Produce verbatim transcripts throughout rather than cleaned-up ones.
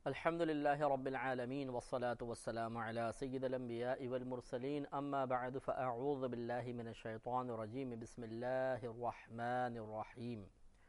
الحمد للہ رب العالمین والصلاة والسلام علی سید الانبیاء والمرسلین اما بعد فاعوذ باللہ من الشیطان الرجیم بسم اللہ الرحمن الرحیم۔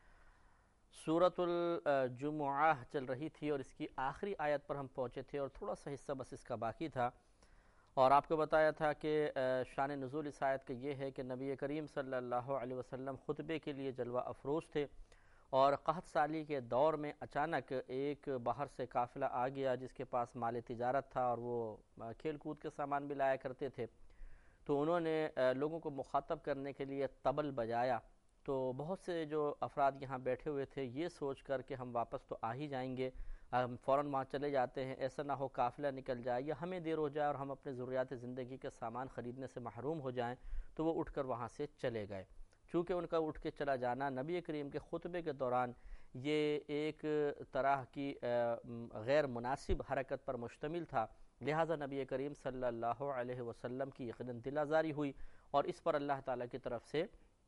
سورۃ الجمعہ چل رہی تھی اور اس کی آخری آیت پر ہم پہنچے تھے اور تھوڑا سا حصہ بس اس کا باقی تھا، اور آپ کو بتایا تھا کہ شان نزول اس آیت کا یہ ہے کہ نبی کریم صلی اللہ علیہ وسلم خطبے کے لیے جلوہ افروز تھے، اور قحط سالی کے دور میں اچانک ایک باہر سے قافلہ آ گیا جس کے پاس مال تجارت تھا، اور وہ کھیل کود کے سامان بھی لایا کرتے تھے۔ تو انہوں نے لوگوں کو مخاطب کرنے کے لیے طبل بجایا، تو بہت سے جو افراد یہاں بیٹھے ہوئے تھے یہ سوچ کر کہ ہم واپس تو آ ہی جائیں گے، ہم فوراً وہاں چلے جاتے ہیں، ایسا نہ ہو قافلہ نکل جائے یا ہمیں دیر ہو جائے اور ہم اپنے ضروریات زندگی کے سامان خریدنے سے محروم ہو جائیں، تو وہ اٹھ کر وہاں سے چلے گئے۔ چونکہ ان کا اٹھ کے چلا جانا نبی کریم کے خطبے کے دوران یہ ایک طرح کی غیر مناسب حرکت پر مشتمل تھا، لہٰذا نبی کریم صلی اللہ علیہ وسلم کی یقیناً دل آزاری ہوئی اور اس پر اللہ تعالیٰ کی طرف سے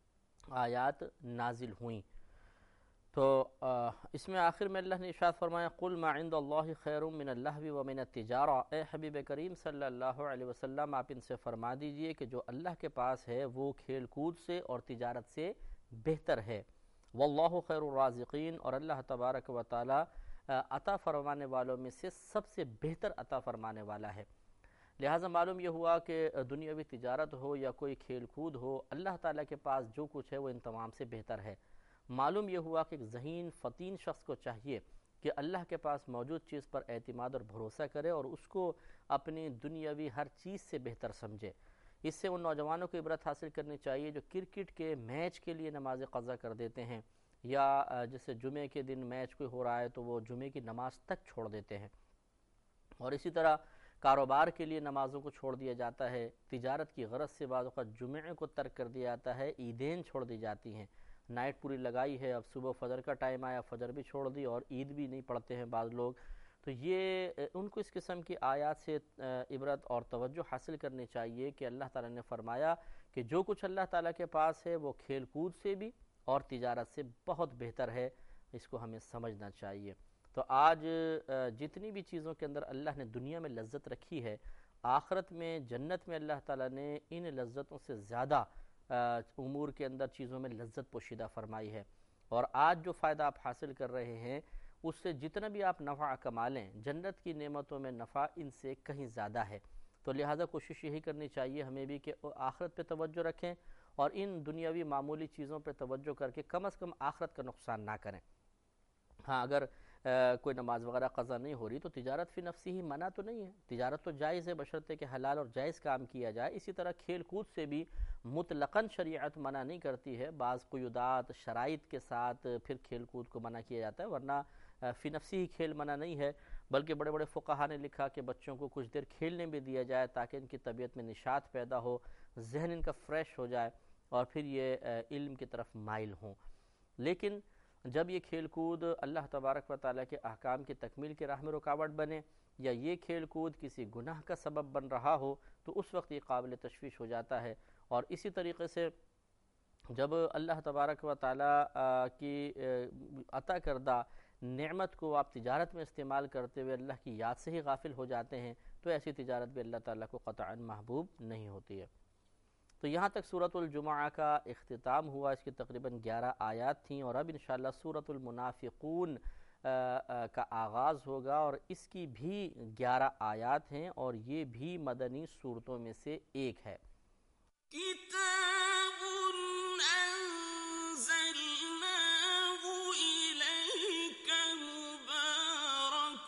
آیات نازل ہوئیں۔ تو اس میں آخر میں اللہ نے ارشاد فرمایا قُلْ مَا عِنْدَ اللَّهِ خَيْرٌ مِّنَ اللَّهْوِ وَمِنَ التِّجَارَةِ، اے حبیب کریم صلی اللہ علیہ وسلم آپ ان سے فرما دیجئے کہ جو اللہ کے پاس ہے وہ کھیل کود سے اور تجارت سے بہتر ہے۔ واللہ خیر الرازقین، اور اللہ تبارک و تعالی عطا فرمانے والوں میں سے سب سے بہتر عطا فرمانے والا ہے۔ لہٰذا معلوم یہ ہوا کہ دنیاوی تجارت ہو یا کوئی کھیل کود ہو، اللہ تعالیٰ کے پاس جو کچھ ہے وہ ان تمام سے بہتر ہے۔ معلوم یہ ہوا کہ ایک ذہین فطین شخص کو چاہیے کہ اللہ کے پاس موجود چیز پر اعتماد اور بھروسہ کرے اور اس کو اپنی دنیاوی ہر چیز سے بہتر سمجھے۔ اس سے ان نوجوانوں کو عبرت حاصل کرنی چاہیے جو کرکٹ کے میچ کے لیے نماز قضا کر دیتے ہیں، یا جیسے جمعے کے دن میچ کوئی ہو رہا ہے تو وہ جمعے کی نماز تک چھوڑ دیتے ہیں، اور اسی طرح کاروبار کے لیے نمازوں کو چھوڑ دیا جاتا ہے، تجارت کی غرض سے بعض اوقات جمعے کو ترک کر دیا جاتا ہے، عیدین چھوڑ دی جاتی ہیں، نائٹ پوری لگائی ہے، اب صبح فجر کا ٹائم آیا فجر بھی چھوڑ دی اور عید بھی نہیں پڑھتے ہیں بعض لوگ۔ تو یہ ان کو اس قسم کی آیات سے عبرت اور توجہ حاصل کرنی چاہیے کہ اللہ تعالیٰ نے فرمایا کہ جو کچھ اللہ تعالیٰ کے پاس ہے وہ کھیل کود سے بھی اور تجارت سے بہت بہتر ہے، اس کو ہمیں سمجھنا چاہیے۔ تو آج جتنی بھی چیزوں کے اندر اللہ نے دنیا میں لذت رکھی ہے، آخرت میں جنت میں اللہ تعالیٰ نے ان لذتوں سے زیادہ امور کے اندر چیزوں میں لذت پوشیدہ فرمائی ہے، اور آج جو فائدہ آپ حاصل کر رہے ہیں اس سے جتنا بھی آپ نفع کما لیں، جنت کی نعمتوں میں نفع ان سے کہیں زیادہ ہے۔ تو لہٰذا کوشش یہی کرنی چاہیے ہمیں بھی کہ آخرت پہ توجہ رکھیں اور ان دنیاوی معمولی چیزوں پہ توجہ کر کے کم از کم آخرت کا نقصان نہ کریں۔ ہاں اگر کوئی نماز وغیرہ قضا نہیں ہو رہی تو تجارت فی نفسی ہی منع تو نہیں ہے، تجارت تو جائز ہے بشرطے کہ حلال اور جائز کام کیا جائے۔ اسی طرح کھیل کود سے بھی مطلقاً شریعت منع نہیں کرتی ہے، بعض قیودات شرائط کے ساتھ پھر کھیل کود کو منع کیا جاتا ہے، ورنہ فی نفسی ہی کھیل منع نہیں ہے، بلکہ بڑے بڑے فقہا نے لکھا کہ بچوں کو کچھ دیر کھیلنے بھی دیا جائے تاکہ ان کی طبیعت میں نشاط پیدا ہو، ذہن ان کا فریش ہو جائے اور پھر یہ علم کی طرف مائل ہوں۔ لیکن جب یہ کھیل کود اللہ تبارک و تعالیٰ کے احکام کی تکمیل کی راہ میں رکاوٹ بنے یا یہ کھیل کود کسی گناہ کا سبب بن رہا ہو تو اس وقت یہ قابل تشویش ہو جاتا ہے۔ اور اسی طریقے سے جب اللہ تبارک و تعالیٰ کی عطا کردہ نعمت کو آپ تجارت میں استعمال کرتے ہوئے اللہ کی یاد سے ہی غافل ہو جاتے ہیں تو ایسی تجارت بھی اللہ تعالیٰ کو قطعاً محبوب نہیں ہوتی ہے۔ تو یہاں تک سورۃ الجمعہ کا اختتام ہوا، اس کی تقریباً گیارہ آیات تھیں، اور اب انشاءاللہ سورۃ المنافقون کا آغاز ہوگا اور اس کی بھی گیارہ آیات ہیں اور یہ بھی مدنی سورتوں میں سے ایک ہے۔ کتاب انزلناه الیک مبارک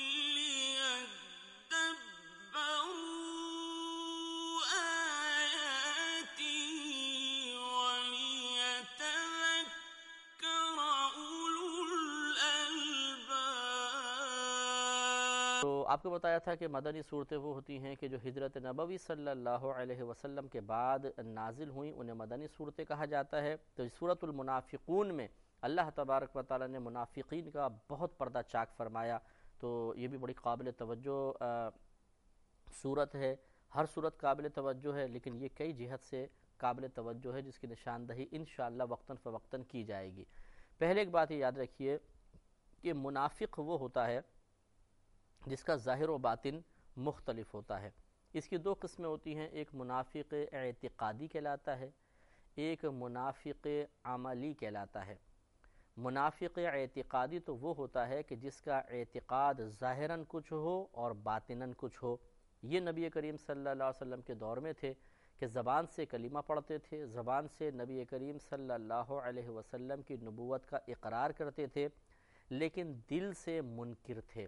تو آپ کو بتایا تھا کہ مدنی صورتیں وہ ہوتی ہیں کہ جو ہجرت نبوی صلی اللہ علیہ وسلم کے بعد نازل ہوئیں، انہیں مدنی صورتیں کہا جاتا ہے۔ تو سورۃ المنافقون میں اللہ تبارک و تعالیٰ نے منافقین کا بہت پردہ چاک فرمایا، تو یہ بھی بڑی قابل توجہ صورت ہے۔ ہر صورت قابل توجہ ہے لیکن یہ کئی جہت سے قابل توجہ ہے جس کی نشاندہی انشاءاللہ وقتاً فوقتاً کی جائے گی۔ پہلے ایک بات یہ یاد رکھیے کہ منافق وہ ہوتا ہے جس کا ظاہر و باطن مختلف ہوتا ہے۔ اس کی دو قسمیں ہوتی ہیں، ایک منافق اعتقادی کہلاتا ہے، ایک منافق عملی کہلاتا ہے۔ منافق اعتقادی تو وہ ہوتا ہے کہ جس کا اعتقاد ظاہراً کچھ ہو اور باطناً کچھ ہو۔ یہ نبی کریم صلی اللہ علیہ وسلم کے دور میں تھے کہ زبان سے کلمہ پڑھتے تھے، زبان سے نبی کریم صلی اللہ علیہ وسلم کی نبوت کا اقرار کرتے تھے، لیکن دل سے منکر تھے۔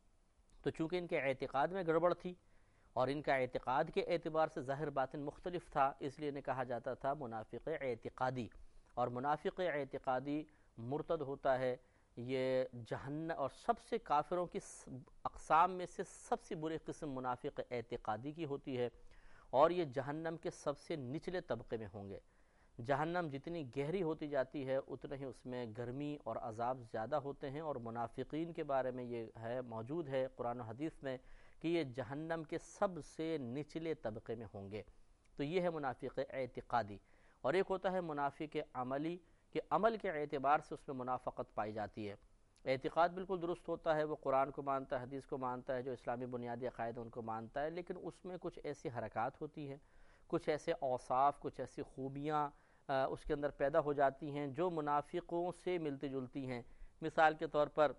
تو چونکہ ان کے اعتقاد میں گڑبڑ تھی اور ان کا اعتقاد کے اعتبار سے ظاہر باطن مختلف تھا، اس لیے انہیں کہا جاتا تھا منافق اعتقادی۔ اور منافق اعتقادی مرتد ہوتا ہے، یہ جہنم، اور سب سے کافروں کی اقسام میں سے سب سے بری قسم منافق اعتقادی کی ہوتی ہے، اور یہ جہنم کے سب سے نچلے طبقے میں ہوں گے۔ جہنم جتنی گہری ہوتی جاتی ہے اتنا ہی اس میں گرمی اور عذاب زیادہ ہوتے ہیں، اور منافقین کے بارے میں یہ ہے موجود ہے قرآن و حدیث میں کہ یہ جہنم کے سب سے نچلے طبقے میں ہوں گے۔ تو یہ ہے منافق اعتقادی۔ اور ایک ہوتا ہے منافق عملی، کہ عمل کے اعتبار سے اس میں منافقت پائی جاتی ہے۔ اعتقاد بالکل درست ہوتا ہے، وہ قرآن کو مانتا ہے، حدیث کو مانتا ہے، جو اسلامی بنیادی عقائد ان کو مانتا ہے، لیکن اس میں کچھ ایسی حرکات ہوتی ہیں، کچھ ایسے اوصاف، کچھ ایسی خوبیاں اس کے اندر پیدا ہو جاتی ہیں جو منافقوں سے ملتی جلتی ہیں۔ مثال کے طور پر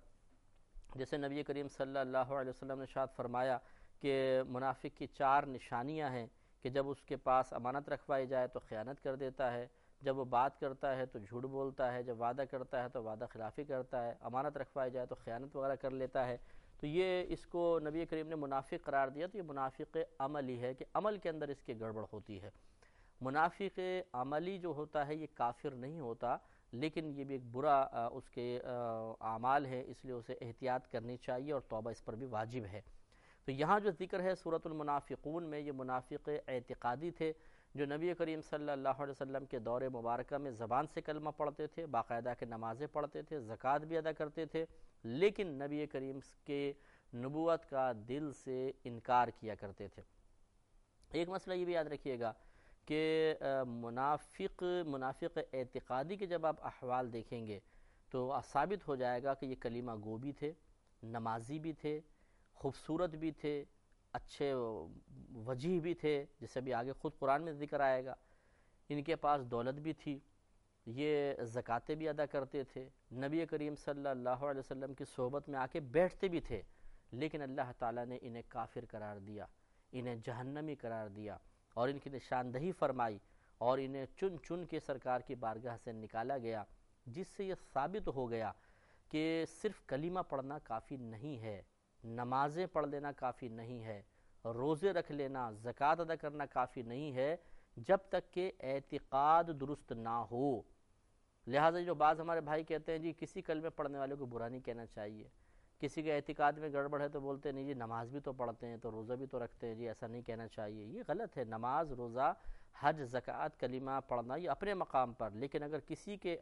جیسے نبی کریم صلی اللہ علیہ وسلم نے ارشاد فرمایا کہ منافق کی چار نشانیاں ہیں کہ جب اس کے پاس امانت رکھوائی جائے تو خیانت کر دیتا ہے، جب وہ بات کرتا ہے تو جھوٹ بولتا ہے، جب وعدہ کرتا ہے تو وعدہ خلافی کرتا ہے، امانت رکھوائی جائے تو خیانت وغیرہ کر لیتا ہے۔ تو یہ اس کو نبی کریم نے منافق قرار دیا، تو یہ منافق عملی ہے کہ عمل کے اندر اس کی گڑبڑ ہوتی ہے۔ منافق عملی جو ہوتا ہے یہ کافر نہیں ہوتا، لیکن یہ بھی ایک برا اس کے اعمال ہے، اس لیے اسے احتیاط کرنی چاہیے اور توبہ اس پر بھی واجب ہے۔ تو یہاں جو ذکر ہے سورۃ المنافقون میں، یہ منافق اعتقادی تھے جو نبی کریم صلی اللہ علیہ وسلم کے دور مبارکہ میں زبان سے کلمہ پڑھتے تھے، باقاعدہ کے نمازیں پڑھتے تھے، زکوٰۃ بھی ادا کرتے تھے، لیکن نبی کریم کے نبوت کا دل سے انکار کیا کرتے تھے۔ ایک مسئلہ یہ بھی یاد رکھیے گا کہ منافق منافق اعتقادی کے جب آپ احوال دیکھیں گے تو ثابت ہو جائے گا کہ یہ کلمہ گو بھی تھے، نمازی بھی تھے، خوبصورت بھی تھے، اچھے وجیح بھی تھے، جسے بھی آگے خود قرآن میں ذکر آئے گا۔ ان کے پاس دولت بھی تھی، یہ زکاتیں بھی ادا کرتے تھے، نبی کریم صلی اللہ علیہ وسلم کی صحبت میں آ کے بیٹھتے بھی تھے، لیکن اللہ تعالیٰ نے انہیں کافر قرار دیا، انہیں جہنمی قرار دیا، اور ان کی نشاندہی فرمائی، اور انہیں چن چن کے سرکار کی بارگاہ سے نکالا گیا، جس سے یہ ثابت ہو گیا کہ صرف کلمہ پڑھنا کافی نہیں ہے، نمازیں پڑھ لینا کافی نہیں ہے، روزے رکھ لینا، زکوٰۃ ادا کرنا کافی نہیں ہے، جب تک کہ اعتقاد درست نہ ہو۔ لہٰذا جو بعض ہمارے بھائی کہتے ہیں جی کسی کلمہ پڑھنے والے کو برا نہیں کہنا چاہیے، کسی کے اعتقاد میں گڑبڑ ہے تو بولتے ہیں نہیں جی نماز بھی تو پڑھتے ہیں تو روزہ بھی تو رکھتے ہیں، جی ایسا نہیں کہنا چاہیے۔ یہ غلط ہے، نماز، روزہ، حج، زکوٰۃ، کلمہ پڑھنا یہ اپنے مقام پر، لیکن اگر کسی کے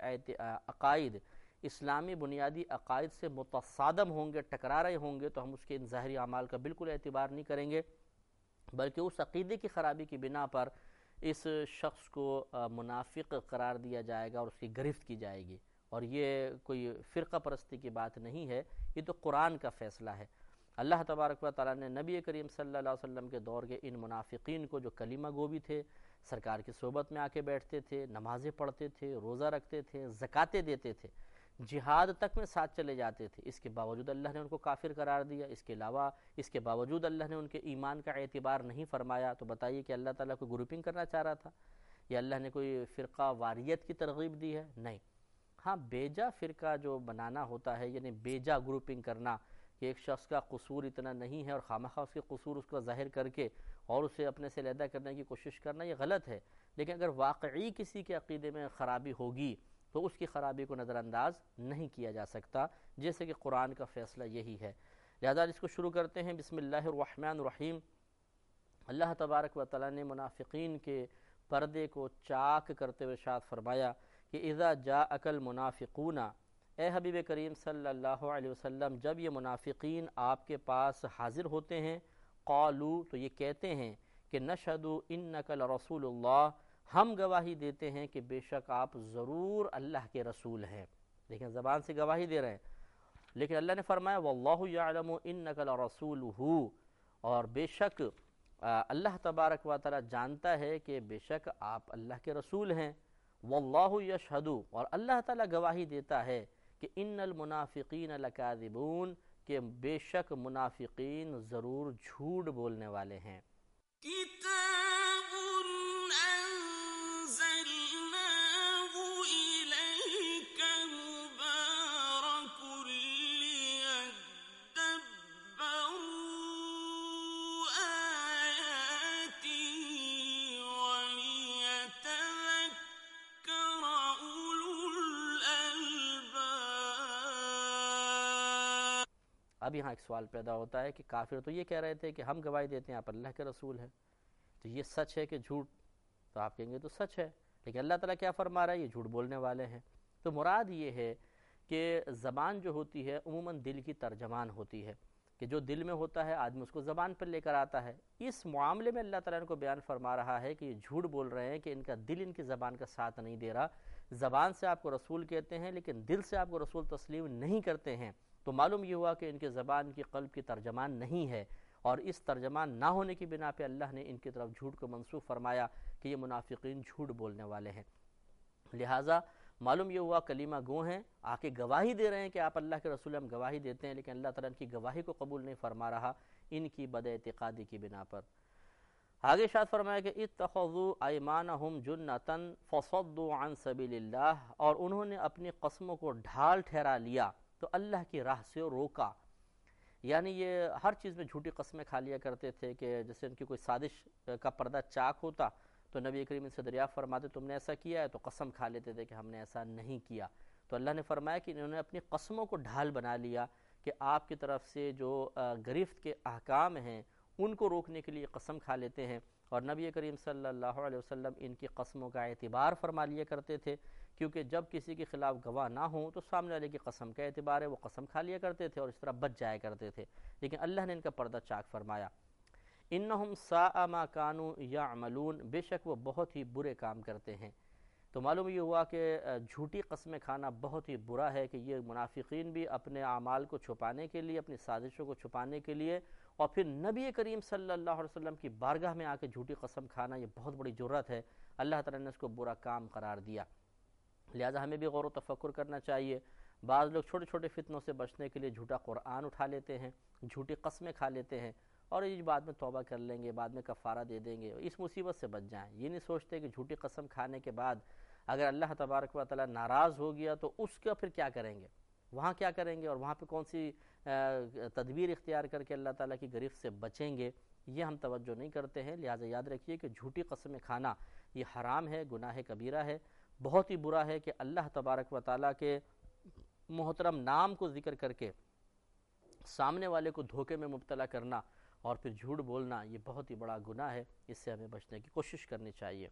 عقائد اسلامی بنیادی عقائد سے متصادم ہوں گے، ٹکرا رہے ہوں گے، تو ہم اس کے ان ظاہری اعمال کا بالکل اعتبار نہیں کریں گے، بلکہ اس عقیدے کی خرابی کی بنا پر اس شخص کو منافق قرار دیا جائے گا اور اس کی گرفت کی جائے گی۔ اور یہ کوئی فرقہ پرستی کی بات نہیں ہے، یہ تو قرآن کا فیصلہ ہے۔ اللہ تبارک و تعالیٰ نے نبی کریم صلی اللہ علیہ وسلم کے دور کے ان منافقین کو جو کلمہ گو بھی تھے، سرکار کی صحبت میں آ کے بیٹھتے تھے، نمازیں پڑھتے تھے، روزہ رکھتے تھے، زکاتیں دیتے تھے، جہاد تک میں ساتھ چلے جاتے تھے، اس کے باوجود اللہ نے ان کو کافر قرار دیا۔ اس کے علاوہ اس کے باوجود اللہ نے ان کے ایمان کا اعتبار نہیں فرمایا، تو بتائیے کہ اللہ تعالیٰ کو گروپنگ کرنا چاہ رہا تھا یا اللہ نے کوئی فرقہ واریت کی ترغیب دی ہے؟ نہیں۔ ہاں بیجا فرقہ جو بنانا ہوتا ہے، یعنی بیجا گروپنگ کرنا کہ ایک شخص کا قصور اتنا نہیں ہے اور خامخواہ اس کے قصور اس کو ظاہر کر کے اور اسے اپنے سے علیحدہ کرنے کی کوشش کرنا، یہ غلط ہے۔ لیکن اگر واقعی کسی کے عقیدے میں خرابی ہوگی تو اس کی خرابی کو نظر انداز نہیں کیا جا سکتا، جیسے کہ قرآن کا فیصلہ یہی ہے۔ لہذا اس کو شروع کرتے ہیں، بسم اللہ الرحمن الرحیم۔ اللہ تبارک و تعالیٰ نے منافقین کے پردے کو چاک کرتے ہوئے ارشاد فرمایا کہ اذا جاءک المنافقون، اے حبیب کریم صلی اللہ علیہ وسلم جب یہ منافقین آپ کے پاس حاضر ہوتے ہیں، قالوا تو یہ کہتے ہیں کہ نشہد انک لرسول اللہ، ہم گواہی دیتے ہیں کہ بے شک آپ ضرور اللہ کے رسول ہیں، لیکن زبان سے گواہی دے رہے ہیں، لیکن اللہ نے فرمایا واللہ یعلم انک لرسولہ، اور بے شک اللہ تبارک و تعالی جانتا ہے کہ بے شک آپ اللہ کے رسول ہیں. واللہ یشہد، اور اللہ تعالی گواہی دیتا ہے کہ ان المنافقین لکاذبون، کہ بے شک منافقین ضرور جھوٹ بولنے والے ہیں. کتاب انزلناہ الیک مبارک لیدبروا آیاتہ ولیتذکر اولو الالباب. اب یہاں ایک سوال پیدا ہوتا ہے کہ کافر تو یہ کہہ رہے تھے کہ ہم گواہی دیتے ہیں آپ اللہ کے رسول ہیں، تو یہ سچ ہے کہ جھوٹ؟ تو آپ کہیں گے تو سچ ہے، لیکن اللہ تعالیٰ کیا فرما رہا ہے؟ یہ جھوٹ بولنے والے ہیں. تو مراد یہ ہے کہ زبان جو ہوتی ہے عموماً دل کی ترجمان ہوتی ہے، کہ جو دل میں ہوتا ہے آدمی اس کو زبان پر لے کر آتا ہے. اس معاملے میں اللہ تعالیٰ ان کو بیان فرما رہا ہے کہ یہ جھوٹ بول رہے ہیں کہ ان کا دل ان کی زبان کا ساتھ نہیں دے رہا. زبان سے آپ کو رسول کہتے ہیں لیکن دل سے آپ کو رسول تسلیم نہیں کرتے ہیں. تو معلوم یہ ہوا کہ ان کے زبان کی قلب کی ترجمان نہیں ہے، اور اس ترجمان نہ ہونے کی بنا پہ اللہ نے ان کی طرف جھوٹ کو منسوخ فرمایا کہ یہ منافقین جھوٹ بولنے والے ہیں. لہٰذا معلوم یہ ہوا کلمہ گو ہیں، آ کے گواہی دے رہے ہیں کہ آپ اللہ کے رسول، ہم گواہی دیتے ہیں، لیکن اللہ تعالیٰ ان کی گواہی کو قبول نہیں فرما رہا ان کی بد اعتقادی کی بنا پر. آگے ارشاد فرمایا کہ اتخذوا ایمانہم جنۃ فصدوا عن سبیل اللہ، اور انہوں نے اپنی قسموں کو ڈھال ٹھہرا لیا تو اللہ کی راہ سے روکا. یعنی یہ ہر چیز میں جھوٹی قسمیں کھا لیا کرتے تھے، کہ جیسے ان کی کوئی سازش کا پردہ چاک ہوتا تو نبی کریم سے دریافت فرماتے تم نے ایسا کیا ہے، تو قسم کھا لیتے تھے کہ ہم نے ایسا نہیں کیا. تو اللہ نے فرمایا کہ انہوں نے اپنی قسموں کو ڈھال بنا لیا کہ آپ کی طرف سے جو گرفت کے احکام ہیں ان کو روکنے کے لیے قسم کھا لیتے ہیں. اور نبی کریم صلی اللہ علیہ وسلم ان کی قسموں کا اعتبار فرما لیا کرتے تھے، کیونکہ جب کسی کے خلاف گواہ نہ ہوں تو سامنے والے کی قسم کا اعتبار ہے، وہ قسم کھا لیا کرتے تھے اور اس طرح بچ جایا کرتے تھے. لیکن اللہ نے ان کا پردہ چاک فرمایا. انہم ساء ما کانوا یعملون، بے شک وہ بہت ہی برے کام کرتے ہیں. تو معلوم یہ ہوا کہ جھوٹی قسمیں کھانا بہت ہی برا ہے، کہ یہ منافقین بھی اپنے اعمال کو چھپانے کے لیے، اپنی سازشوں کو چھپانے کے لیے، اور پھر نبی کریم صلی اللہ علیہ وسلم کی بارگاہ میں آ کے جھوٹی قسم کھانا، یہ بہت بڑی جرات ہے. اللہ تعالیٰ نے اس کو برا کام قرار دیا. لہٰذا ہمیں بھی غور و تفکر کرنا چاہیے. بعض لوگ چھوٹے چھوٹے فتنوں سے بچنے کے لیے جھوٹا قرآن اٹھا لیتے ہیں، جھوٹی قسمیں کھا لیتے ہیں، اور یہ بعد میں توبہ کر لیں گے، بعد میں کفارہ دے دیں گے، اس مصیبت سے بچ جائیں. یہ نہیں سوچتے کہ جھوٹی قسم کھانے کے بعد اگر اللہ تبارک و تعالیٰ ناراض ہو گیا تو اس کا پھر کیا کریں گے، وہاں کیا کریں گے، اور وہاں پہ کون سی تدبیر اختیار کر کے اللہ تعالیٰ کی گرفت سے بچیں گے، یہ ہم توجہ نہیں کرتے ہیں. لہٰذا یاد رکھیے کہ جھوٹی قسمیں کھانا یہ حرام ہے، گناہ کبیرہ ہے، بہت ہی برا ہے کہ اللہ تبارک و تعالیٰ کے محترم نام کو ذکر کر کے سامنے والے کو دھوکے میں مبتلا کرنا اور پھر جھوٹ بولنا، یہ بہت ہی بڑا گناہ ہے. اس سے ہمیں بچنے کی کوشش کرنی چاہیے.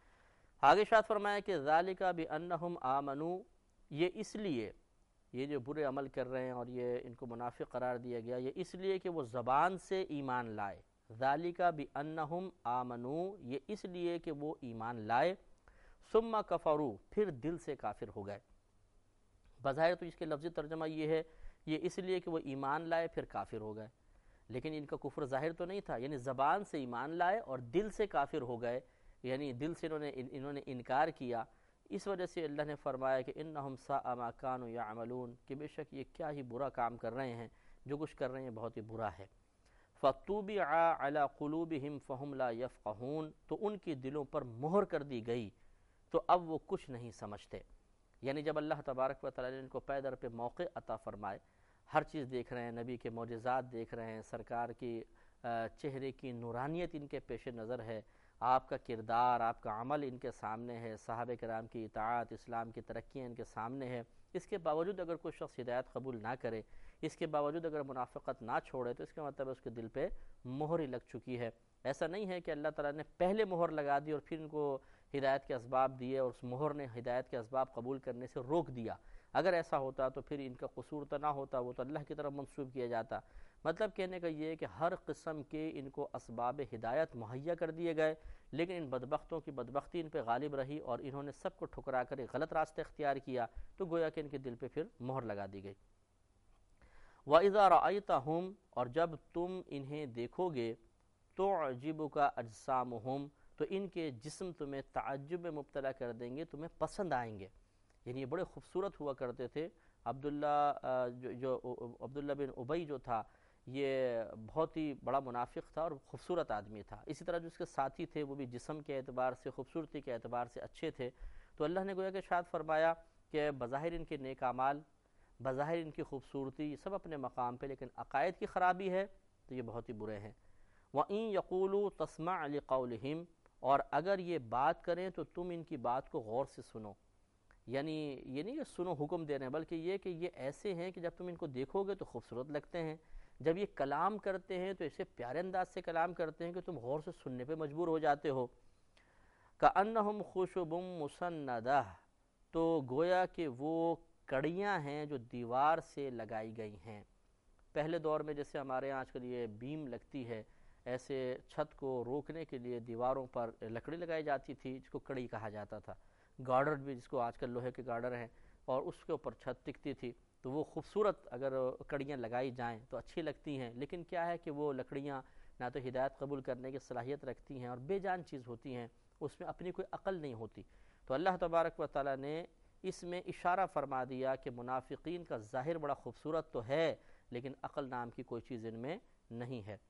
آگے ارشاد فرمایا کہ ذالک بانہم آمنوا، یہ اس لیے، یہ جو برے عمل کر رہے ہیں اور یہ ان کو منافق قرار دیا گیا، یہ اس لیے کہ وہ زبان سے ایمان لائے. ذالک بانہم آمنوا، یہ اس لیے کہ وہ ایمان لائے. ثم کفروا، پھر دل سے کافر ہو گئے. بظاہر تو اس کے لفظی ترجمہ یہ ہے، یہ اس لیے کہ وہ ایمان لائے پھر کافر ہو گئے، لیکن ان کا کفر ظاہر تو نہیں تھا. یعنی زبان سے ایمان لائے اور دل سے کافر ہو گئے، یعنی دل سے انہوں نے انہوں نے انکار کیا. اس وجہ سے اللہ نے فرمایا کہ انہم ساء ما کانوا یعملون، کہ بے شک یہ کیا ہی برا کام کر رہے ہیں، جو کچھ کر رہے ہیں بہت ہی برا ہے. فطبع علی قلوبہم فہم لا یفقہون، تو ان کی دلوں پر مہر کر دی گئی تو اب وہ کچھ نہیں سمجھتے. یعنی جب اللہ تبارک و تعالی نے ان کو پے در پہ موقع عطا فرمائے، ہر چیز دیکھ رہے ہیں، نبی کے معجزات دیکھ رہے ہیں، سرکار کی چہرے کی نورانیت ان کے پیش نظر ہے، آپ کا کردار، آپ کا عمل ان کے سامنے ہے، صحابہ کرام کی اطاعت، اسلام کی ترقیاں ان کے سامنے ہے. اس کے باوجود اگر کوئی شخص ہدایت قبول نہ کرے، اس کے باوجود اگر منافقت نہ چھوڑے، تو اس کا مطلب اس کے دل پہ مہر ہی لگ چکی ہے. ایسا نہیں ہے کہ اللہ تعالیٰ نے پہلے مہر لگا دی اور پھر ان کو ہدایت کے اسباب دیے اور اس مہر نے ہدایت کے اسباب قبول کرنے سے روک دیا. اگر ایسا ہوتا تو پھر ان کا قصور تو نہ ہوتا، وہ تو اللہ کی طرف منسوب کیا جاتا. مطلب کہنے کا یہ ہے کہ ہر قسم کے ان کو اسباب ہدایت مہیا کر دیے گئے، لیکن ان بدبختوں کی بدبختی ان پہ غالب رہی اور انہوں نے سب کو ٹھکرا کر ایک غلط راستہ اختیار کیا، تو گویا کہ ان کے دل پہ پھر مہر لگا دی گئی. وَإِذَا رَأَيْتَهُمْ اور جب تم انہیں دیکھو گے تُعْجِبُكَ أَجْسَامُهُمْ تو ان کے جسم تمہیں تعجب میں مبتلا کر دیں گے، تمہیں پسند آئیں گے. یعنی یہ بڑے خوبصورت ہوا کرتے تھے. عبداللہ جو, جو عبداللہ بن ابی جو تھا یہ بہت ہی بڑا منافق تھا اور خوبصورت آدمی تھا. اسی طرح جو اس کے ساتھی تھے وہ بھی جسم کے اعتبار سے، خوبصورتی کے اعتبار سے اچھے تھے. تو اللہ نے گویا کہ ارشاد فرمایا کہ بظاہر ان کے نیک اعمال، بظاہر ان کی خوبصورتی سب اپنے مقام پہ، لیکن عقائد کی خرابی ہے تو یہ بہت ہی برے ہیں. وَإِن يَقُولُوا تَسْمَعْ لِقَوْلِهِمْ اور اگر یہ بات کریں تو تم ان کی بات کو غور سے سنو. یعنی یہ نہیں کہ سنو حکم دے رہے ہیں، بلکہ یہ کہ یہ ایسے ہیں کہ جب تم ان کو دیکھو گے تو خوبصورت لگتے ہیں، جب یہ کلام کرتے ہیں تو ایسے پیارے انداز سے کلام کرتے ہیں کہ تم غور سے سننے پہ مجبور ہو جاتے ہو. كَأَنَّهُمْ خُشُبٌ مُّسَنَّدَةٌ تو گویا کہ وہ کڑیاں ہیں جو دیوار سے لگائی گئی ہیں. پہلے دور میں جیسے ہمارے یہاں آج کل یہ بیم لگتی ہے، ایسے چھت کو روکنے کے لیے دیواروں پر لکڑی لگائی جاتی تھی جس کو کڑی کہا جاتا تھا. گارڈر بھی جس کو آج کل لوہے کے گارڈر ہیں، اور اس کے اوپر چھت ٹکتی تھی. تو وہ خوبصورت اگر کڑیاں لگائی جائیں تو اچھی لگتی ہیں، لیکن کیا ہے کہ وہ لکڑیاں نہ تو ہدایت قبول کرنے کی صلاحیت رکھتی ہیں اور بے جان چیز ہوتی ہیں، اس میں اپنی کوئی عقل نہیں ہوتی. تو اللہ تبارک و تعالیٰ نے اس میں اشارہ فرما دیا کہ منافقین کا ظاہر بڑا خوبصورت تو ہے لیکن عقل نام کی کوئی چیز ان میں نہیں ہے.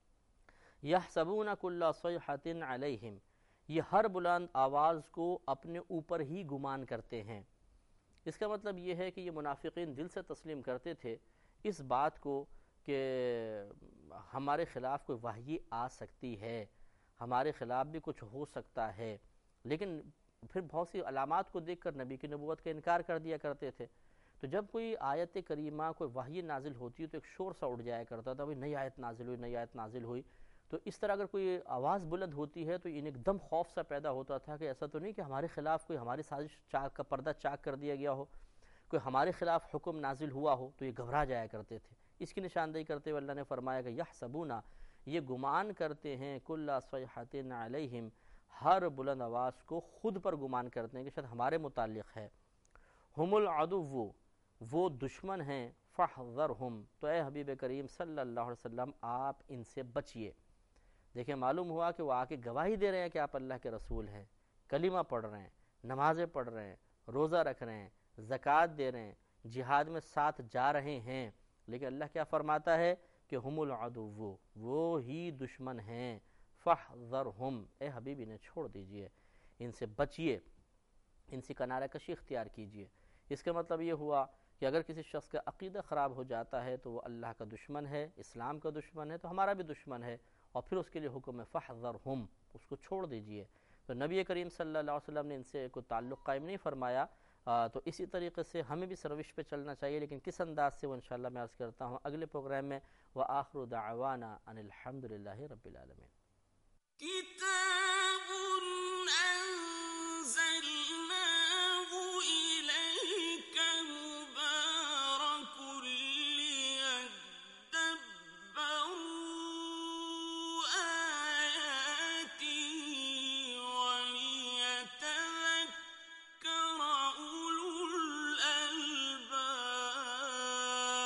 يَحْسَبُونَ كُلَّ صَيْحَةٍ عَلَيْهِمْ یہ ہر بلند آواز کو اپنے اوپر ہی گمان کرتے ہیں. اس کا مطلب یہ ہے کہ یہ منافقین دل سے تسلیم کرتے تھے اس بات کو کہ ہمارے خلاف کوئی وحی آ سکتی ہے، ہمارے خلاف بھی کچھ ہو سکتا ہے، لیکن پھر بہت سی علامات کو دیکھ کر نبی کی نبوت کا انکار کر دیا کرتے تھے. تو جب کوئی آیت کریمہ کوئی وحی نازل ہوتی ہے تو ایک شور سا اٹھ جایا کرتا تھا، بھئی نئی آیت نازل ہوئی، نئی آیت نازل ہوئی. تو اس طرح اگر کوئی آواز بلند ہوتی ہے تو ان ایک دم خوف سا پیدا ہوتا تھا کہ ایسا تو نہیں کہ ہمارے خلاف کوئی ہماری سازش چاک کا پردہ چاک کر دیا گیا ہو، کوئی ہمارے خلاف حکم نازل ہوا ہو. تو یہ گھبرا جایا کرتے تھے. اس کی نشاندہی کرتے ہوئے اللہ نے فرمایا کہ یحسبون یہ گمان کرتے ہیں کل صیحۃ علیہم ہر بلند آواز کو خود پر گمان کرتے ہیں کہ شاید ہمارے متعلق ہے. ہم العدو وہ دشمن ہیں، فاحذرہم تو اے حبیب کریم صلی اللہ علیہ وسلم آپ ان سے بچیے. دیکھیں معلوم ہوا کہ وہ آ کے گواہی دے رہے ہیں کہ آپ اللہ کے رسول ہیں، کلمہ پڑھ رہے ہیں، نمازیں پڑھ رہے ہیں، روزہ رکھ رہے ہیں، زکوٰۃ دے رہے ہیں، جہاد میں ساتھ جا رہے ہیں، لیکن اللہ کیا فرماتا ہے کہ ہم العدو وہ ہی دشمن ہیں. فاحذرہم اے حبیب انہیں چھوڑ دیجئے، ان سے بچیے، ان سے کنارہ کشی اختیار کیجئے. اس کا مطلب یہ ہوا کہ اگر کسی شخص کا عقیدہ خراب ہو جاتا ہے تو وہ اللہ کا دشمن ہے، اسلام کا دشمن ہے، تو ہمارا بھی دشمن ہے. اور پھر اس کے لیے حکم ہے فاحذرہم اس کو چھوڑ دیجئے. تو نبی کریم صلی اللہ علیہ وسلم نے ان سے کوئی تعلق قائم نہیں فرمایا. تو اسی طریقے سے ہمیں بھی سروش پہ چلنا چاہیے، لیکن کس انداز سے وہ انشاءاللہ میں عرض کرتا ہوں اگلے پروگرام میں. وآخر دعوانا ان الحمد للہ رب العالمین.